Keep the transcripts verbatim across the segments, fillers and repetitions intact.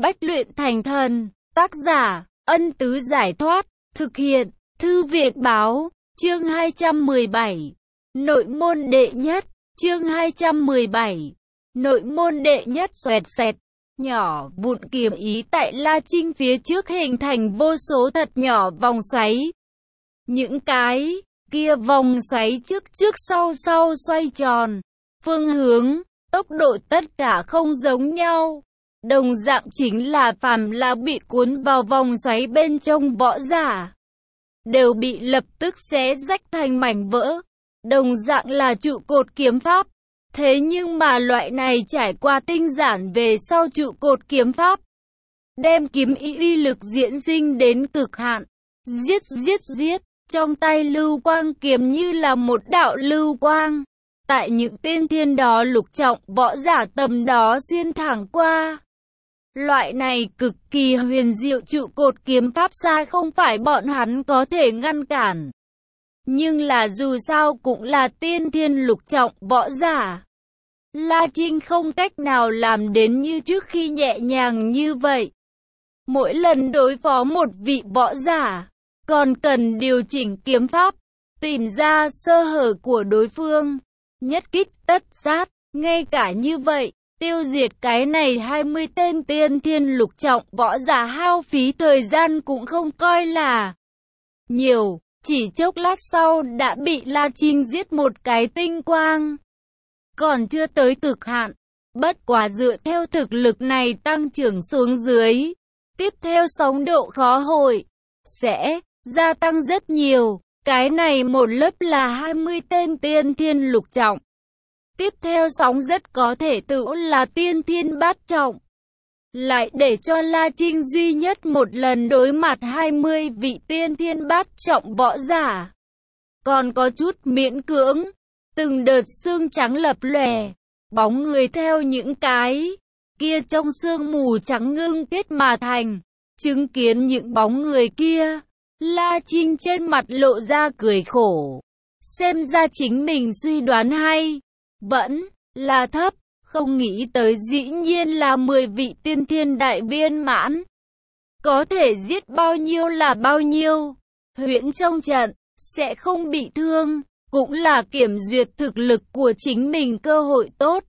Bách luyện thành thần. Tác giả, Ân Tứ Giải Thoát. Thực hiện, Thư viện Báo. Chương hai trăm mười bảy. Nội môn đệ nhất. Chương hai trăm mười bảy. Nội môn đệ nhất. Xoẹt xẹt. Nhỏ vụn kiếm ý tại La Trinh phía trước hình thành vô số thật nhỏ vòng xoáy. Những cái kia vòng xoáy trước trước sau sau xoay tròn. Phương hướng, tốc độ tất cả không giống nhau. Đồng dạng chính là phàm là bị cuốn vào vòng xoáy bên trong võ giả, đều bị lập tức xé rách thành mảnh vỡ. Đồng dạng là trụ cột kiếm pháp. Thế nhưng mà loại này trải qua tinh giản về sau trụ cột kiếm pháp, đem kiếm ý uy lực diễn sinh đến cực hạn. Giết giết giết, trong tay lưu quang kiếm như là một đạo lưu quang. Tại những tiên thiên đó lục trọng võ giả tầm đó xuyên thẳng qua. Loại này cực kỳ huyền diệu trụ cột kiếm pháp xa không phải bọn hắn có thể ngăn cản. Nhưng là dù sao cũng là tiên thiên lục trọng võ giả. La Trinh không cách nào làm đến như trước khi nhẹ nhàng như vậy. Mỗi lần đối phó một vị võ giả, còn cần điều chỉnh kiếm pháp, tìm ra sơ hở của đối phương, nhất kích tất sát. Ngay cả như vậy, tiêu diệt cái này hai mươi tên tiên thiên lục trọng võ giả hao phí thời gian cũng không coi là nhiều. Chỉ chốc lát sau đã bị La Trinh giết một cái tinh quang. Còn chưa tới cực hạn. Bất quá dựa theo thực lực này tăng trưởng xuống dưới, tiếp theo sóng độ khó hồi sẽ gia tăng rất nhiều. Cái này một lớp là hai mươi tên tiên thiên lục trọng. Tiếp theo sóng rất có thể tự là tiên thiên bát trọng. Lại để cho La Trinh duy nhất một lần đối mặt hai mươi vị tiên thiên bát trọng võ giả, còn có chút miễn cưỡng. Từng đợt xương trắng lập lòe, bóng người theo những cái kia trong sương mù trắng ngưng kết mà thành. Chứng kiến những bóng người kia, La Trinh trên mặt lộ ra cười khổ. Xem ra chính mình suy đoán hay vẫn là thấp, không nghĩ tới dĩ nhiên là mười vị tiên thiên đại viên mãn. Có thể giết bao nhiêu là bao nhiêu, huyễn trong trận, sẽ không bị thương, cũng là kiểm duyệt thực lực của chính mình cơ hội tốt.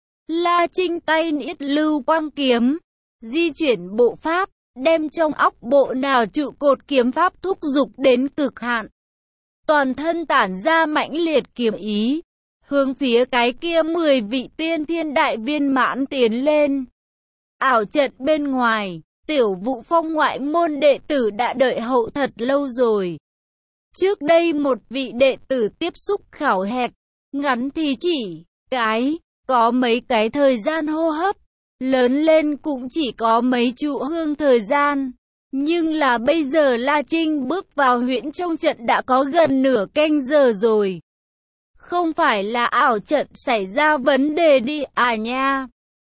La Trinh tay niết lưu quang kiếm, di chuyển bộ pháp, đem trong óc bộ nào trụ cột kiếm pháp thúc giục đến cực hạn. Toàn thân tản ra mãnh liệt kiếm ý, hướng phía cái kia mười vị tiên thiên đại viên mãn tiến lên. Ảo trận bên ngoài, Tiểu Vũ Phong ngoại môn đệ tử đã đợi hậu thật lâu rồi. Trước đây một vị đệ tử tiếp xúc khảo hạch, ngắn thì chỉ cái, có mấy cái thời gian hô hấp, lớn lên cũng chỉ có mấy trụ hương thời gian. Nhưng là bây giờ La Trinh bước vào huyễn trong trận đã có gần nửa canh giờ rồi. Không phải là ảo trận xảy ra vấn đề đi à nha?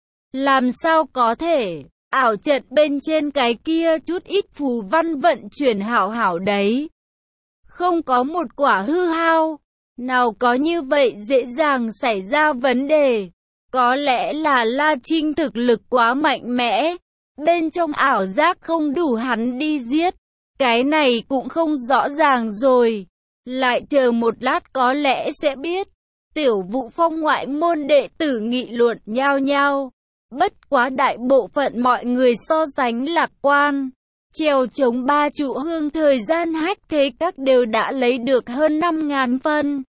Làm sao có thể? Ảo trận bên trên cái kia chút ít phù văn vận chuyển hảo hảo đấy. Không có một quả hư hao. Nào có như vậy dễ dàng xảy ra vấn đề. Có lẽ là La Trinh thực lực quá mạnh mẽ. Bên trong ảo giác không đủ hắn đi giết. Cái này cũng không rõ ràng rồi. Lại chờ một lát có lẽ sẽ biết. Tiểu Vũ Phong ngoại môn đệ tử nghị luận nhao nhao. Bất quá đại bộ phận mọi người so sánh lạc quan. Trèo chống ba trụ hương thời gian hách thế các đều đã lấy được hơn năm ngàn phân.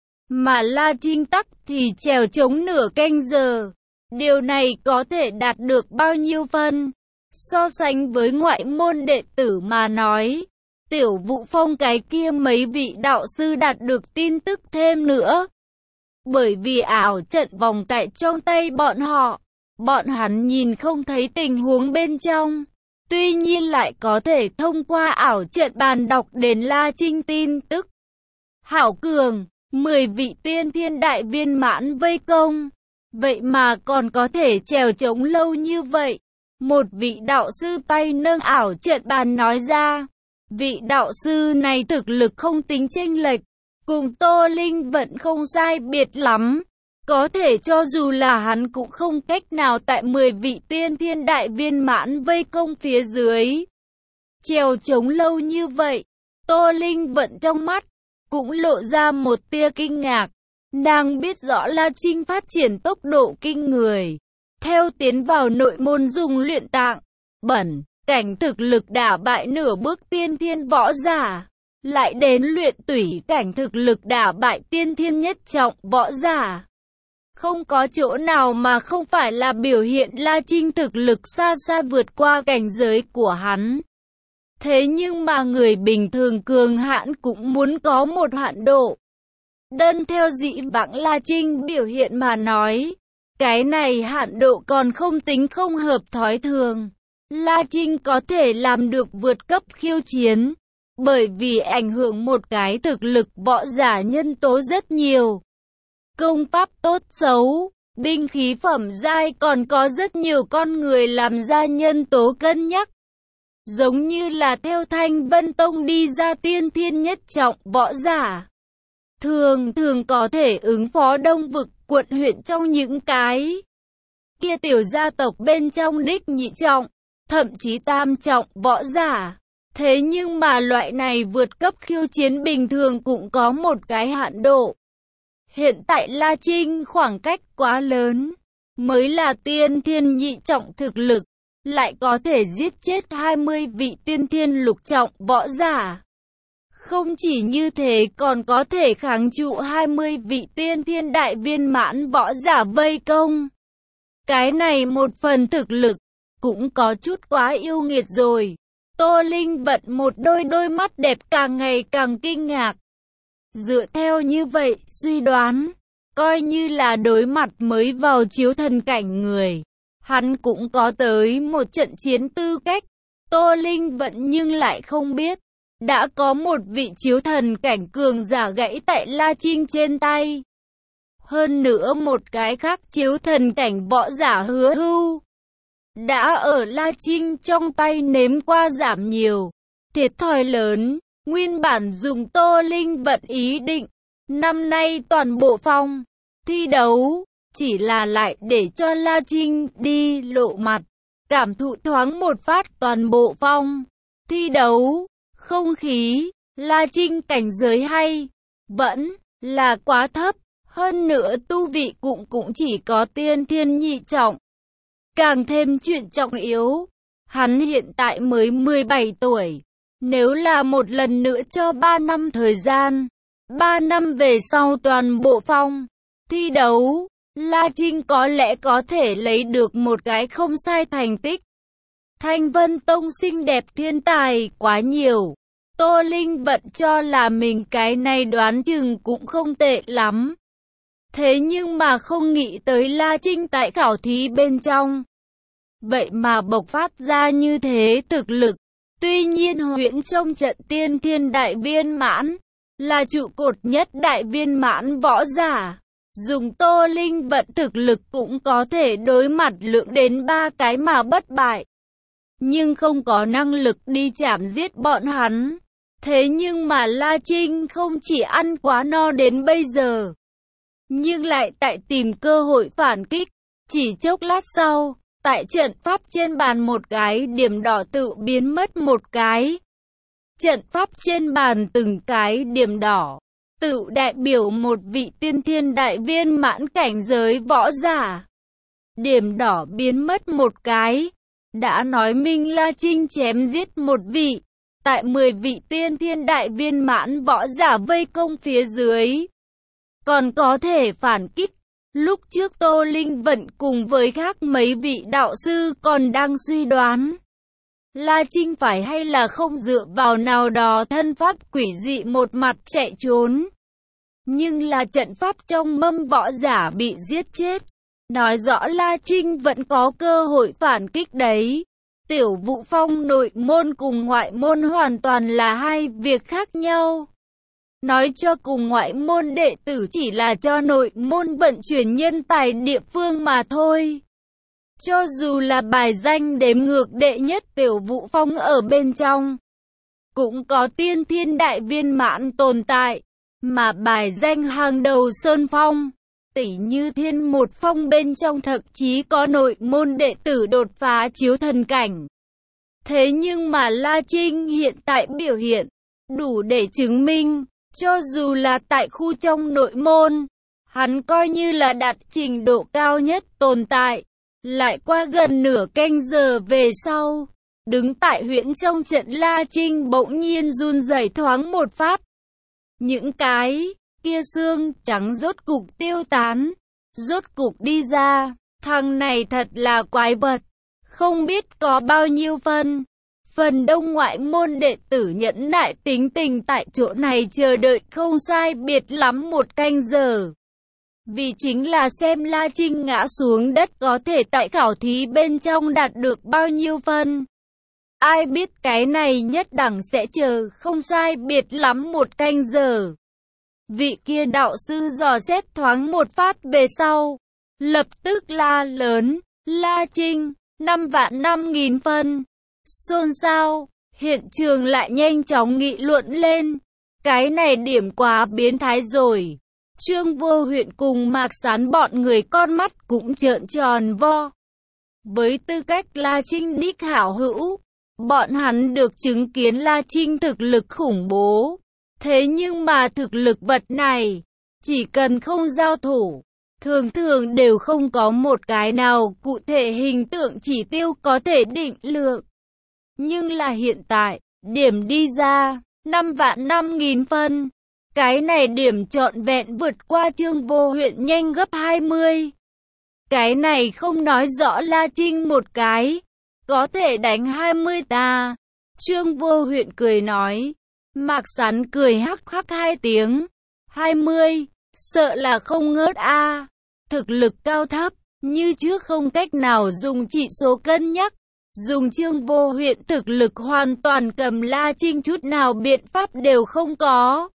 Mà La Trinh tắc thì trèo chống nửa canh giờ. Điều này có thể đạt được bao nhiêu phân? So sánh với ngoại môn đệ tử mà nói, Tiểu Vũ Phong cái kia mấy vị đạo sư đạt được tin tức thêm nữa. Bởi vì ảo trận vòng tại trong tay bọn họ, bọn hắn nhìn không thấy tình huống bên trong. Tuy nhiên lại có thể thông qua ảo trận bàn đọc đến La Trinh tin tức. Hảo cường, mười vị tiên thiên đại viên mãn vây công. Vậy mà còn có thể trèo chống lâu như vậy. Một vị đạo sư tay nâng ảo trận bàn nói ra. Vị đạo sư này thực lực không tính chênh lệch, cùng Tô Linh vẫn không sai biệt lắm. Có thể cho dù là hắn cũng không cách nào tại mười vị tiên thiên đại viên mãn vây công phía dưới. Trèo trống lâu như vậy, Tô Linh Vận trong mắt cũng lộ ra một tia kinh ngạc. Nàng biết rõ La Trinh phát triển tốc độ kinh người. Theo tiến vào nội môn dùng luyện tạng, bẩn, cảnh thực lực đả bại nửa bước tiên thiên võ giả. Lại đến luyện tủy cảnh thực lực đả bại tiên thiên nhất trọng võ giả. Không có chỗ nào mà không phải là biểu hiện La Trinh thực lực xa xa vượt qua cảnh giới của hắn. Thế nhưng mà người bình thường cường hãn cũng muốn có một hạn độ. Đơn theo dĩ vãng La Trinh biểu hiện mà nói, cái này hạn độ còn không tính không hợp thói thường. La Trinh có thể làm được vượt cấp khiêu chiến, bởi vì ảnh hưởng một cái thực lực võ giả nhân tố rất nhiều. Công pháp tốt xấu, binh khí phẩm giai còn có rất nhiều con người làm ra nhân tố cân nhắc. Giống như là theo Thanh Vân Tông đi ra tiên thiên nhất trọng võ giả. Thường thường có thể ứng phó đông vực quận huyện trong những cái kia tiểu gia tộc bên trong đích nhị trọng, thậm chí tam trọng võ giả. Thế nhưng mà loại này vượt cấp khiêu chiến bình thường cũng có một cái hạn độ. Hiện tại La Trinh khoảng cách quá lớn, mới là tiên thiên nhị trọng thực lực, lại có thể giết chết hai mươi vị tiên thiên lục trọng võ giả. Không chỉ như thế còn có thể kháng trụ hai mươi vị tiên thiên đại viên mãn võ giả vây công. Cái này một phần thực lực, cũng có chút quá yêu nghiệt rồi. Tô Linh Vận một đôi đôi mắt đẹp càng ngày càng kinh ngạc. Dựa theo như vậy, suy đoán, coi như là đối mặt mới vào chiếu thần cảnh người, hắn cũng có tới một trận chiến tư cách. Tô Linh Vận nhưng lại không biết, đã có một vị chiếu thần cảnh cường giả gãy tại La Trinh trên tay. Hơn nữa một cái khác chiếu thần cảnh võ giả Hứa Hưu đã ở La Trinh trong tay nếm qua giảm nhiều, thiệt thòi lớn. Nguyên bản dùng Tô Linh Vận ý định, năm nay toàn bộ phong thi đấu, chỉ là lại để cho La Trinh đi lộ mặt, cảm thụ thoáng một phát toàn bộ phong thi đấu, không khí. La Trinh cảnh giới hay, vẫn là quá thấp, hơn nữa tu vị cũng cũng chỉ có tiên thiên nhị trọng. Càng thêm chuyện trọng yếu, hắn hiện tại mới mười bảy tuổi. Nếu là một lần nữa cho ba năm thời gian, ba năm về sau toàn bộ phong thi đấu, La Trinh có lẽ có thể lấy được một cái không sai thành tích. Thanh Vân Tông xinh đẹp thiên tài quá nhiều. Tô Linh Vận cho là mình cái này đoán chừng cũng không tệ lắm. Thế nhưng mà không nghĩ tới La Trinh tại khảo thí bên trong, vậy mà bộc phát ra như thế thực lực. Tuy nhiên Huyễn trong trận tiên thiên đại viên mãn, là trụ cột nhất đại viên mãn võ giả. Dùng Tô Linh Vận thực lực cũng có thể đối mặt lượng đến ba cái mà bất bại. Nhưng không có năng lực đi chảm giết bọn hắn. Thế nhưng mà La Trinh không chỉ ăn quá no đến bây giờ, nhưng lại tại tìm cơ hội phản kích. Chỉ chốc lát sau, tại trận pháp trên bàn một cái điểm đỏ tự biến mất một cái. Trận pháp trên bàn từng cái điểm đỏ, tự đại biểu một vị tiên thiên đại viên mãn cảnh giới võ giả. Điểm đỏ biến mất một cái, đã nói minh La Trinh chém giết một vị, tại mười vị tiên thiên đại viên mãn võ giả vây công phía dưới. Còn có thể phản kích. Lúc trước Tô Linh Vận cùng với khác mấy vị đạo sư còn đang suy đoán, La Trinh phải hay là không dựa vào nào đó thân pháp quỷ dị một mặt chạy trốn. Nhưng là trận pháp trong mâm võ giả bị giết chết, nói rõ La Trinh vẫn có cơ hội phản kích đấy. Tiểu Vũ Phong nội môn cùng ngoại môn hoàn toàn là hai việc khác nhau. Nói cho cùng ngoại môn đệ tử chỉ là cho nội môn vận chuyển nhân tài địa phương mà thôi. Cho dù là bài danh đếm ngược đệ nhất Tiểu Vũ Phong ở bên trong, cũng có tiên thiên đại viên mãn tồn tại, mà bài danh hàng đầu Sơn Phong, tỷ như Thiên Một Phong bên trong thậm chí có nội môn đệ tử đột phá chiếu thần cảnh. Thế nhưng mà La Trinh hiện tại biểu hiện, đủ để chứng minh, cho dù là tại khu trong nội môn, hắn coi như là đạt trình độ cao nhất tồn tại. Lại qua gần nửa canh giờ về sau, đứng tại huyễn trong trận La Trinh bỗng nhiên run rẩy thoáng một phát. Những cái kia xương trắng rốt cục tiêu tán, rốt cục đi ra, thằng này thật là quái vật, không biết có bao nhiêu phân. Phần đông ngoại môn đệ tử nhẫn nại tính tình tại chỗ này chờ đợi không sai biệt lắm một canh giờ. Vì chính là xem La Trinh ngã xuống đất có thể tại khảo thí bên trong đạt được bao nhiêu phân. Ai biết cái này nhất đẳng sẽ chờ không sai biệt lắm một canh giờ. Vị kia đạo sư dò xét thoáng một phát về sau, lập tức la lớn, La Trinh, năm vạn năm nghìn phân. Xôn xao, hiện trường lại nhanh chóng nghị luận lên. Cái này điểm quá biến thái rồi. Trương Vô Huyện cùng Mạc Sán bọn người con mắt cũng trợn tròn vo. Với tư cách La Trinh đích hảo hữu, bọn hắn được chứng kiến La Trinh thực lực khủng bố. Thế nhưng mà thực lực vật này, chỉ cần không giao thủ, thường thường đều không có một cái nào cụ thể hình tượng chỉ tiêu có thể định lượng. Nhưng là hiện tại, điểm đi ra, năm vạn năm nghìn phân. Cái này điểm trọn vẹn vượt qua Trương Vô Huyện nhanh gấp hai mươi. Cái này không nói rõ La Trinh một cái, có thể đánh hai mươi ta. Trương Vô Huyện cười nói. Mạc Sán cười hắc hắc hai tiếng. hai mươi, sợ là không ngớt a. Thực lực cao thấp, như trước không cách nào dùng chỉ số cân nhắc. Dùng Trương Vô Huyện thực lực hoàn toàn cầm La Trinh chút nào biện pháp đều không có.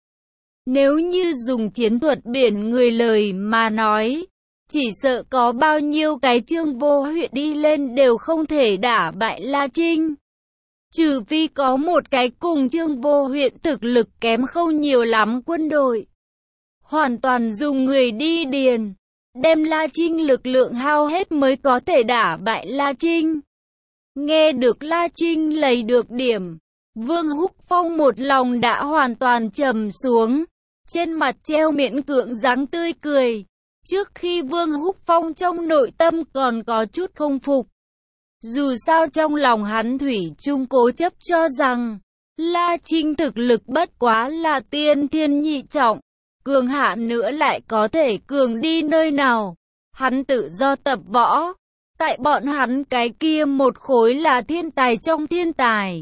Nếu như dùng chiến thuật biển người lời mà nói, chỉ sợ có bao nhiêu cái Trương Vô Huyện đi lên đều không thể đả bại La Trinh. Trừ phi có một cái cùng Trương Vô Huyện thực lực kém không nhiều lắm quân đội. Hoàn toàn dùng người đi điền, đem La Trinh lực lượng hao hết mới có thể đả bại La Trinh. Nghe được La Trinh lấy được điểm, Vương Húc Phong một lòng đã hoàn toàn trầm xuống, trên mặt treo miễn cưỡng dáng tươi cười. Trước khi Vương Húc Phong trong nội tâm còn có chút không phục. Dù sao trong lòng hắn thủy chung cố chấp cho rằng, La Trinh thực lực bất quá là tiên thiên nhị trọng, cường hạ nữa lại có thể cường đi nơi nào. Hắn tự do tập võ. Tại bọn hắn cái kia một khối là thiên tài trong thiên tài.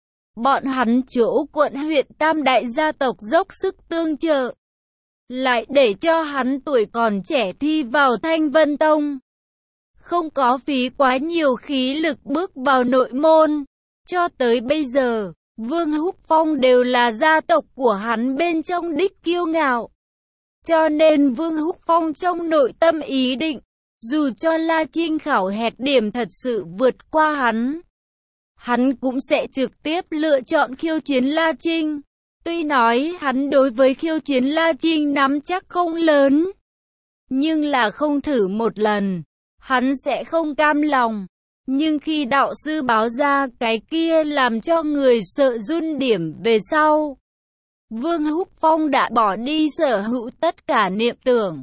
Bọn hắn chỗ quận huyện tam đại gia tộc dốc sức tương trợ. Lại để cho hắn tuổi còn trẻ thi vào Thanh Vân Tông. Không có phí quá nhiều khí lực bước vào nội môn. Cho tới bây giờ, Vương Húc Phong đều là gia tộc của hắn bên trong đích kiêu ngạo. Cho nên Vương Húc Phong trong nội tâm ý định, dù cho La Trinh khảo hẹt điểm thật sự vượt qua hắn, hắn cũng sẽ trực tiếp lựa chọn khiêu chiến La Trinh. Tuy nói hắn đối với khiêu chiến La Trinh nắm chắc không lớn, nhưng là không thử một lần, hắn sẽ không cam lòng. Nhưng khi đạo sư báo ra cái kia làm cho người sợ run điểm về sau, Vương Húc Phong đã bỏ đi sở hữu tất cả niệm tưởng.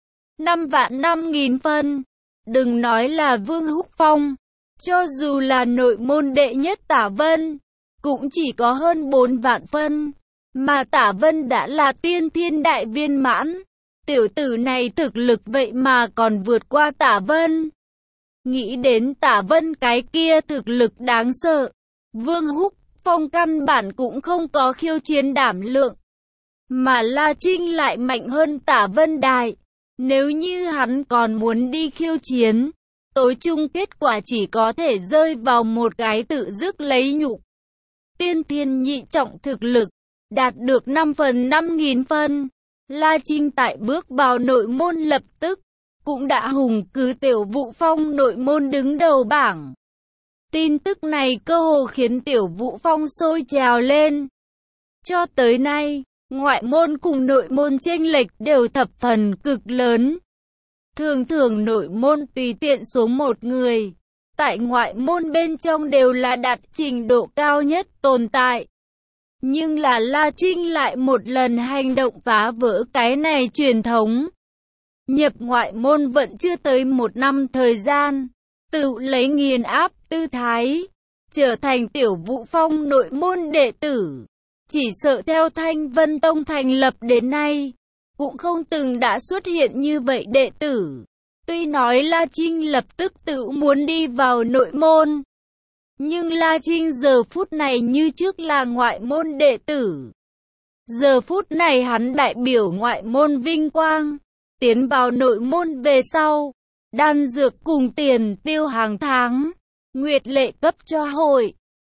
Năm vạn năm nghìn phân. Đừng nói là Vương Húc Phong, cho dù là nội môn đệ nhất Tả Vân, cũng chỉ có hơn bốn vạn phân. Mà Tả Vân đã là tiên thiên đại viên mãn. Tiểu tử này thực lực vậy mà còn vượt qua Tả Vân. Nghĩ đến Tả Vân cái kia thực lực đáng sợ, Vương Húc Phong căn bản cũng không có khiêu chiến đảm lượng. Mà La Trinh lại mạnh hơn Tả Vân đại. Nếu như hắn còn muốn đi khiêu chiến, tối chung kết quả chỉ có thể rơi vào một cái tự dứt lấy nhục. Tiên thiên nhị trọng thực lực, đạt được năm phần năm nghìn phân. La Trinh tại bước vào nội môn lập tức, cũng đã hùng cứ Tiểu Vũ Phong nội môn đứng đầu bảng. Tin tức này cơ hồ khiến Tiểu Vũ Phong sôi trào lên. Cho tới nay, ngoại môn cùng nội môn chênh lệch đều thập phần cực lớn. Thường thường nội môn tùy tiện số một người, tại ngoại môn bên trong đều là đạt trình độ cao nhất tồn tại. Nhưng là La Trinh lại một lần hành động phá vỡ cái này truyền thống. Nhập ngoại môn vẫn chưa tới một năm thời gian, tự lấy nghiền áp tư thái, trở thành Tiểu Vũ Phong nội môn đệ tử. Chỉ sợ theo Thanh Vân Tông thành lập đến nay, cũng không từng đã xuất hiện như vậy đệ tử. Tuy nói La Trinh lập tức tự muốn đi vào nội môn, nhưng La Trinh giờ phút này như trước là ngoại môn đệ tử. Giờ phút này hắn đại biểu ngoại môn vinh quang, tiến vào nội môn về sau, đan dược cùng tiền tiêu hàng tháng, nguyệt lệ cấp cho hội,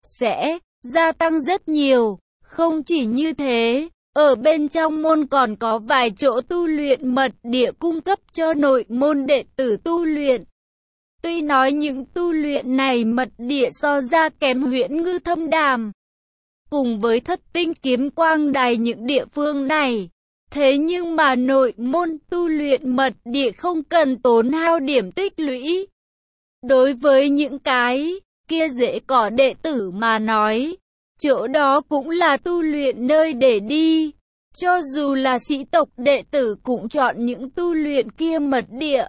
sẽ gia tăng rất nhiều. Không chỉ như thế, ở bên trong môn còn có vài chỗ tu luyện mật địa cung cấp cho nội môn đệ tử tu luyện. Tuy nói những tu luyện này mật địa so ra kém Huyễn Ngư Thâm Đàm, cùng với Thất Tinh Kiếm Quang Đài những địa phương này, thế nhưng mà nội môn tu luyện mật địa không cần tốn hao điểm tích lũy. Đối với những cái kia dễ có đệ tử mà nói, chỗ đó cũng là tu luyện nơi để đi. Cho dù là sĩ tộc đệ tử cũng chọn những tu luyện kia mật địa.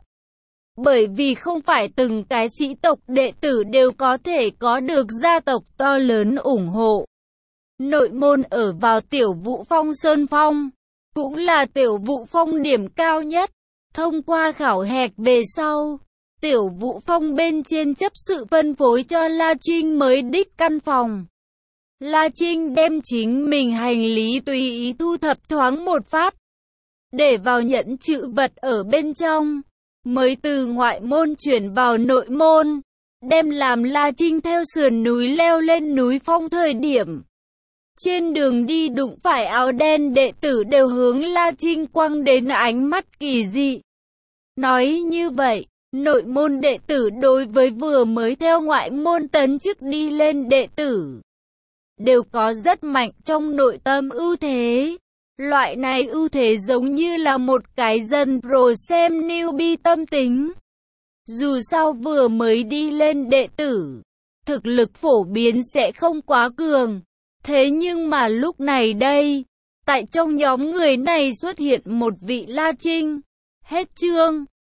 Bởi vì không phải từng cái sĩ tộc đệ tử đều có thể có được gia tộc to lớn ủng hộ. Nội môn ở vào Tiểu Vũ Phong Sơn Phong, cũng là Tiểu Vũ Phong điểm cao nhất. Thông qua khảo hạch về sau, Tiểu Vũ Phong bên trên chấp sự phân phối cho La Trinh mới đích căn phòng. La Trinh đem chính mình hành lý tùy ý thu thập thoáng một phát, để vào nhẫn trữ vật ở bên trong, mới từ ngoại môn chuyển vào nội môn, đem làm La Trinh theo sườn núi leo lên núi phong thời điểm. Trên đường đi đụng phải áo đen đệ tử đều hướng La Trinh quăng đến ánh mắt kỳ dị. Nói như vậy, nội môn đệ tử đối với vừa mới theo ngoại môn tấn chức đi lên đệ tử, đều có rất mạnh trong nội tâm ưu thế. Loại này ưu thế giống như là một cái dân pro xem newbie tâm tính. Dù sao vừa mới đi lên đệ tử, thực lực phổ biến sẽ không quá cường. Thế nhưng mà lúc này đây, tại trong nhóm người này xuất hiện một vị La Trinh. Hết chương.